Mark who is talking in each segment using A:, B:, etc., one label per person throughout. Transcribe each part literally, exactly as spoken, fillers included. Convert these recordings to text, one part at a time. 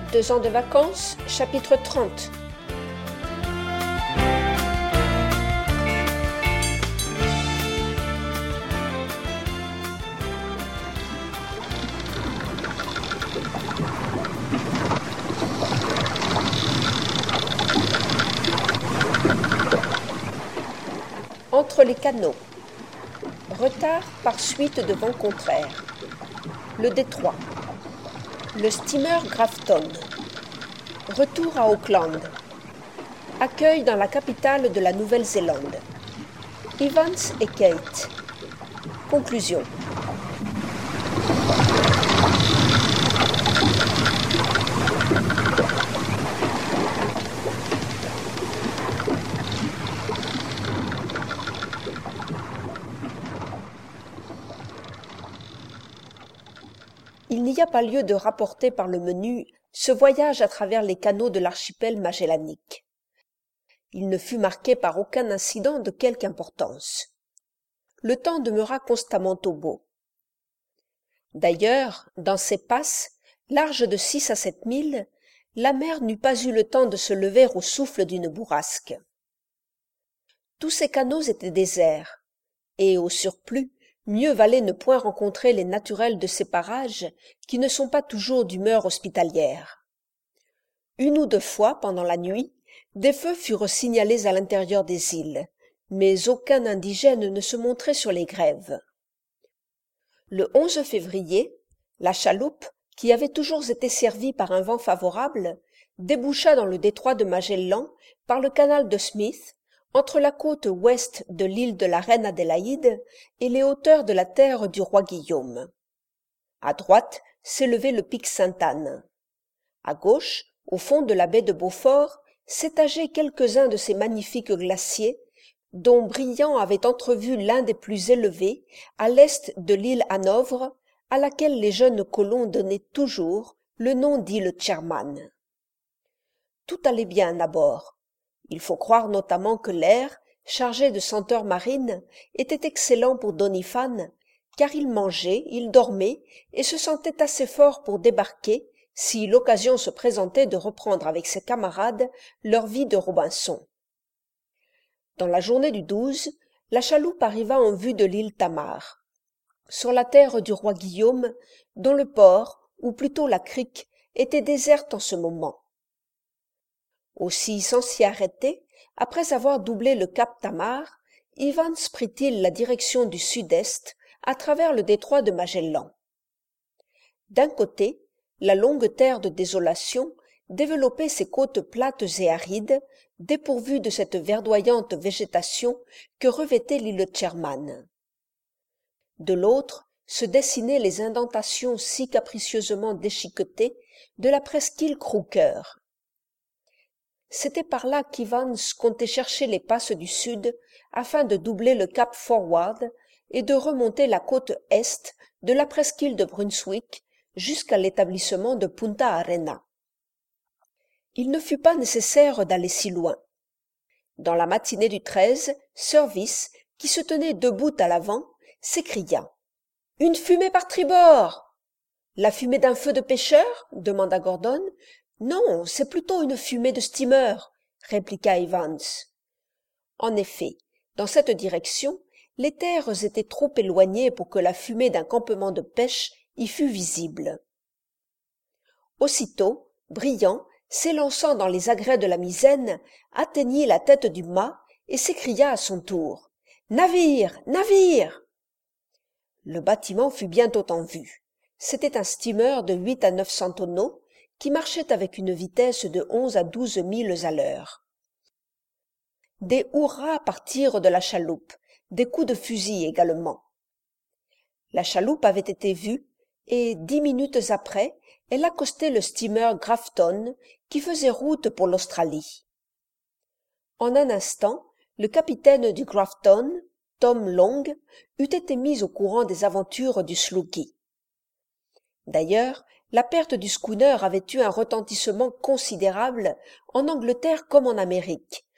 A: Deux ans de vacances, chapitre trente. Entre les canaux. Retard par suite de vent contraire. Le détroit. Le steamer Grafton. Retour à Auckland. Accueil dans la capitale de la Nouvelle-Zélande. Evans et Kate. Conclusion. Il n'y a pas lieu de rapporter par le menu ce voyage à travers les canaux de l'archipel magellanique. Il ne fut marqué par aucun incident de quelque importance. Le temps demeura constamment au beau. D'ailleurs, dans ces passes, larges de six à sept milles, la mer n'eut pas eu le temps de se lever au souffle d'une bourrasque. Tous ces canaux étaient déserts, et au surplus, mieux valait ne point rencontrer les naturels de ces parages qui ne sont pas toujours d'humeur hospitalière. Une ou deux fois, pendant la nuit, des feux furent signalés à l'intérieur des îles, mais aucun indigène ne se montrait sur les grèves. Le onze février, la chaloupe, qui avait toujours été servie par un vent favorable, déboucha dans le détroit de Magellan par le canal de Smith, entre la côte ouest de l'île de la Reine Adélaïde et les hauteurs de la terre du roi Guillaume. À droite s'élevait le pic Sainte-Anne. À gauche, au fond de la baie de Beaufort, s'étageaient quelques-uns de ces magnifiques glaciers, dont Briand avait entrevu l'un des plus élevés, à l'est de l'île Hanovre, à laquelle les jeunes colons donnaient toujours le nom d'île Sherman. Tout allait bien à bord. Il faut croire notamment que l'air, chargé de senteurs marines, était excellent pour Doniphan, car il mangeait, il dormait et se sentait assez fort pour débarquer si l'occasion se présentait de reprendre avec ses camarades leur vie de Robinson. Dans la journée du douze, la chaloupe arriva en vue de l'île Tamar, sur la terre du roi Guillaume, dont le port, ou plutôt la crique, était déserte en ce moment. Aussi, sans s'y arrêter, après avoir doublé le cap Tamar, Evans prit-il la direction du sud-est à travers le détroit de Magellan. D'un côté, la longue terre de désolation développait ses côtes plates et arides, dépourvues de cette verdoyante végétation que revêtait l'île Sherman. De l'autre, se dessinaient les indentations si capricieusement déchiquetées de la presqu'île Crooker. C'était par là qu'Evans comptait chercher les passes du sud afin de doubler le cap Forward et de remonter la côte est de la presqu'île de Brunswick jusqu'à l'établissement de Punta Arena. Il ne fut pas nécessaire d'aller si loin. Dans la matinée du treize, Service, qui se tenait debout à l'avant, s'écria « Une fumée par tribord !»« La fumée d'un feu de pêcheur ?» demanda Gordon. « Non, c'est plutôt une fumée de steamer, » répliqua Evans. En effet, dans cette direction, les terres étaient trop éloignées pour que la fumée d'un campement de pêche y fût visible. Aussitôt, Briand, s'élançant dans les agrès de la misaine, atteignit la tête du mât et s'écria à son tour « Navire! Navire !» Le bâtiment fut bientôt en vue. C'était un steamer de huit à neuf cents tonneaux, qui marchait avec une vitesse de onze à douze milles à l'heure. Des hurrahs partirent de la chaloupe, des coups de fusil également. La chaloupe avait été vue, et dix minutes après, elle accostait le steamer Grafton, qui faisait route pour l'Australie. En un instant, le capitaine du Grafton, Tom Long, eût été mis au courant des aventures du Slooky. D'ailleurs, la perte du schooner avait eu un retentissement considérable en Angleterre comme en Amérique.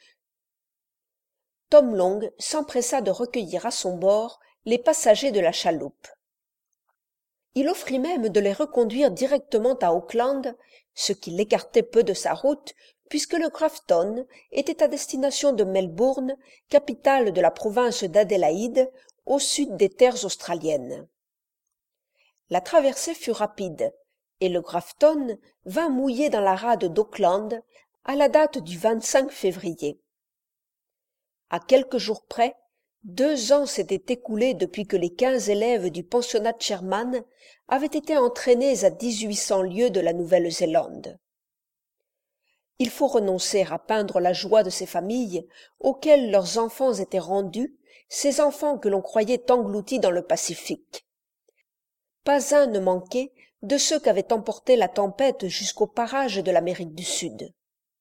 A: Tom Long s'empressa de recueillir à son bord les passagers de la chaloupe. Il offrit même de les reconduire directement à Auckland, ce qui l'écartait peu de sa route, puisque le Grafton était à destination de Melbourne, capitale de la province d'Adélaïde, au sud des terres australiennes. La traversée fut rapide, et le Grafton vint mouiller dans la rade d'Auckland à la date du vingt-cinq février. À quelques jours près, deux ans s'étaient écoulés depuis que les quinze élèves du pensionnat de Sherman avaient été entraînés à dix-huit cents lieues de la Nouvelle-Zélande. Il faut renoncer à peindre la joie de ces familles auxquelles leurs enfants étaient rendus, ces enfants que l'on croyait engloutis dans le Pacifique. Pas un ne manquait de ceux qu'avait emporté la tempête jusqu'aux parages de l'Amérique du Sud.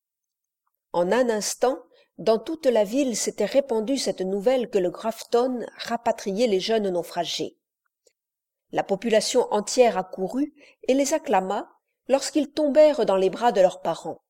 A: En un instant, dans toute la ville s'était répandue cette nouvelle que le Grafton rapatriait les jeunes naufragés. La population entière accourut et les acclama lorsqu'ils tombèrent dans les bras de leurs parents.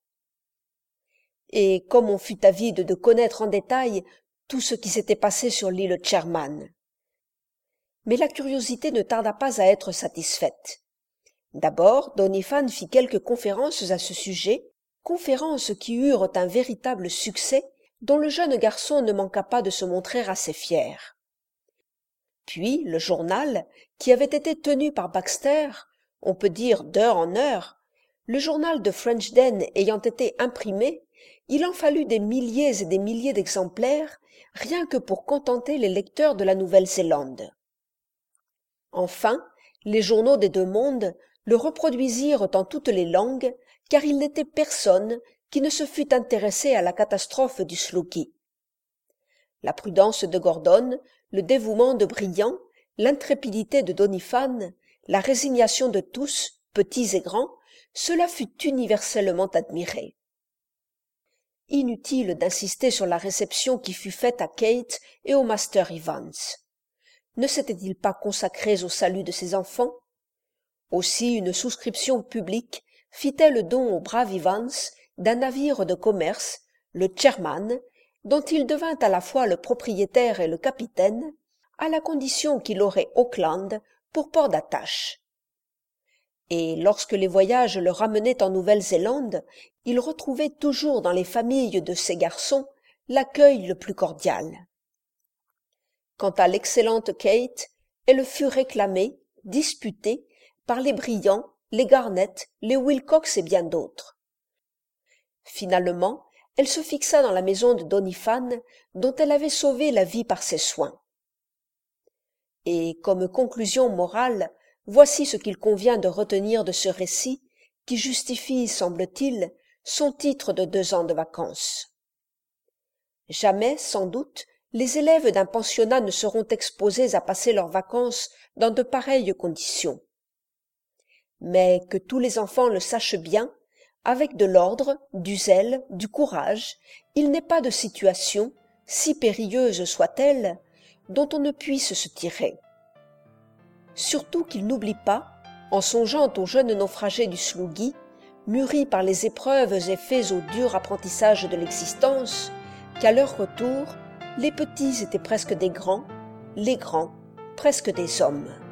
A: Et comme on fut avide de connaître en détail tout ce qui s'était passé sur l'île Sherman. Mais la curiosité ne tarda pas à être satisfaite. D'abord, Doniphan fit quelques conférences à ce sujet, conférences qui eurent un véritable succès, dont le jeune garçon ne manqua pas de se montrer assez fier. Puis le journal, qui avait été tenu par Baxter, on peut dire d'heure en heure, le journal de Frenchden ayant été imprimé, il en fallut des milliers et des milliers d'exemplaires, rien que pour contenter les lecteurs de la Nouvelle-Zélande. Enfin, les journaux des deux mondes le reproduisirent en toutes les langues, car il n'était personne qui ne se fût intéressé à la catastrophe du Slooky. La prudence de Gordon, le dévouement de Briand, l'intrépidité de Doniphan, la résignation de tous, petits et grands, cela fut universellement admiré. Inutile d'insister sur la réception qui fut faite à Kate et au master Evans. Ne s'étaient-ils pas consacrés au salut de ses enfants? Aussi une souscription publique fit-elle don au brave Evans d'un navire de commerce, le Sherman, dont il devint à la fois le propriétaire et le capitaine, à la condition qu'il aurait Auckland pour port d'attache. Et lorsque les voyages le ramenaient en Nouvelle-Zélande, il retrouvait toujours dans les familles de ses garçons l'accueil le plus cordial. Quant à l'excellente Kate, elle fut réclamée, disputée, par les Briand, les Garnett, les Wilcox et bien d'autres. Finalement, elle se fixa dans la maison de Doniphan, dont elle avait sauvé la vie par ses soins. Et comme conclusion morale, voici ce qu'il convient de retenir de ce récit, qui justifie, semble-t-il, son titre de deux ans de vacances. Jamais, sans doute, les élèves d'un pensionnat ne seront exposés à passer leurs vacances dans de pareilles conditions. Mais que tous les enfants le sachent bien, avec de l'ordre, du zèle, du courage, il n'est pas de situation, si périlleuse soit-elle, dont on ne puisse se tirer. Surtout qu'ils n'oublient pas, en songeant aux jeunes naufragés du Sloogy, mûris par les épreuves et faits au dur apprentissage de l'existence, qu'à leur retour, les petits étaient presque des grands, les grands presque des hommes.